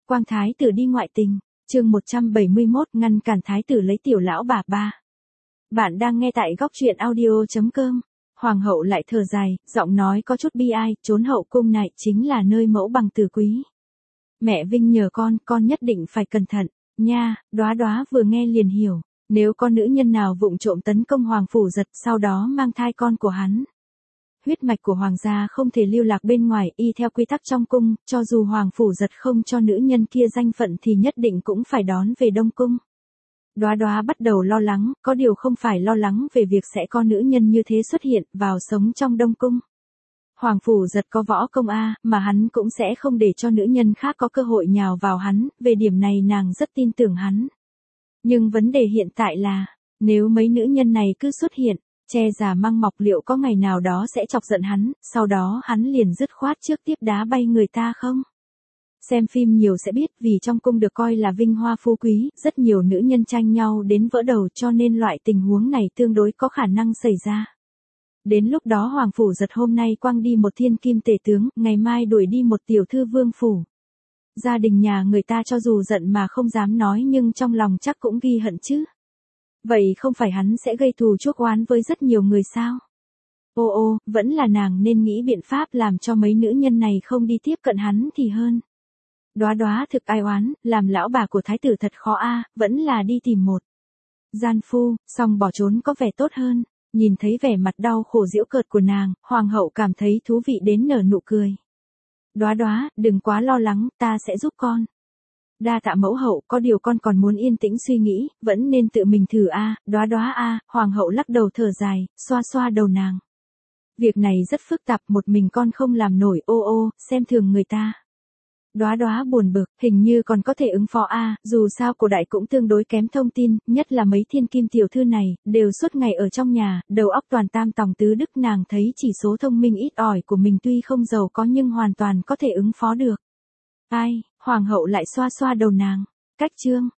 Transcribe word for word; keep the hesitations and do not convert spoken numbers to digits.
Quang thái tử đi ngoại tình, chương một trăm bảy mươi mốt ngăn cản thái tử lấy tiểu lão bà ba. Bạn đang nghe tại góc truyện audio chấm com. Hoàng hậu lại thở dài, giọng nói có chút bi ai, trốn hậu cung này chính là nơi mẫu bằng tử quý. Mẹ Vinh nhờ con, con nhất định phải cẩn thận, nha. Đóa Đóa vừa nghe liền hiểu, nếu có nữ nhân nào vụng trộm tấn công Hoàng Phủ Giật sau đó mang thai con của hắn. Huyết mạch của hoàng gia không thể lưu lạc bên ngoài, y theo quy tắc trong cung, cho dù Hoàng Phủ Giật không cho nữ nhân kia danh phận thì nhất định cũng phải đón về Đông Cung. Đóa Đóa bắt đầu lo lắng, có điều không phải lo lắng về việc sẽ có nữ nhân như thế xuất hiện, vào sống trong Đông Cung. Hoàng Phủ Giật có võ công A, mà hắn cũng sẽ không để cho nữ nhân khác có cơ hội nhào vào hắn, về điểm này nàng rất tin tưởng hắn. Nhưng vấn đề hiện tại là, nếu mấy nữ nhân này cứ xuất hiện, che giả mang mọc liệu có ngày nào đó sẽ chọc giận hắn, sau đó hắn liền dứt khoát trước tiếp đá bay người ta không? Xem phim nhiều sẽ biết, vì trong cung được coi là vinh hoa phú quý, rất nhiều nữ nhân tranh nhau đến vỡ đầu, cho nên loại tình huống này tương đối có khả năng xảy ra. Đến lúc đó Hoàng Phủ Giật hôm nay quăng đi một thiên kim tể tướng, ngày mai đuổi đi một tiểu thư vương phủ. Gia đình nhà người ta cho dù giận mà không dám nói nhưng trong lòng chắc cũng ghi hận chứ. Vậy không phải hắn sẽ gây thù chuốc oán với rất nhiều người sao? Ô ô, vẫn là nàng nên nghĩ biện pháp làm cho mấy nữ nhân này không đi tiếp cận hắn thì hơn. Đóa Đóa thực ai oán, làm lão bà của thái tử thật khó a, vẫn là đi tìm một gian phu, xong bỏ trốn có vẻ tốt hơn. Nhìn thấy vẻ mặt đau khổ giễu cợt của nàng, hoàng hậu cảm thấy thú vị đến nở nụ cười. Đóa Đóa, đừng quá lo lắng, ta sẽ giúp con. Đa tạ mẫu hậu, có điều con còn muốn yên tĩnh suy nghĩ, vẫn nên tự mình thử a. Đóa Đóa a. Hoàng hậu lắc đầu thở dài, xoa xoa đầu nàng. Việc này rất phức tạp, một mình con không làm nổi, ô ô, xem thường người ta. Đóa Đóa buồn bực, hình như còn có thể ứng phó a, dù sao cổ đại cũng tương đối kém thông tin, nhất là mấy thiên kim tiểu thư này, đều suốt ngày ở trong nhà, đầu óc toàn tam tòng tứ đức, nàng thấy chỉ số thông minh ít ỏi của mình tuy không giàu có nhưng hoàn toàn có thể ứng phó được. Ai, hoàng hậu lại xoa xoa đầu nàng, cách chương.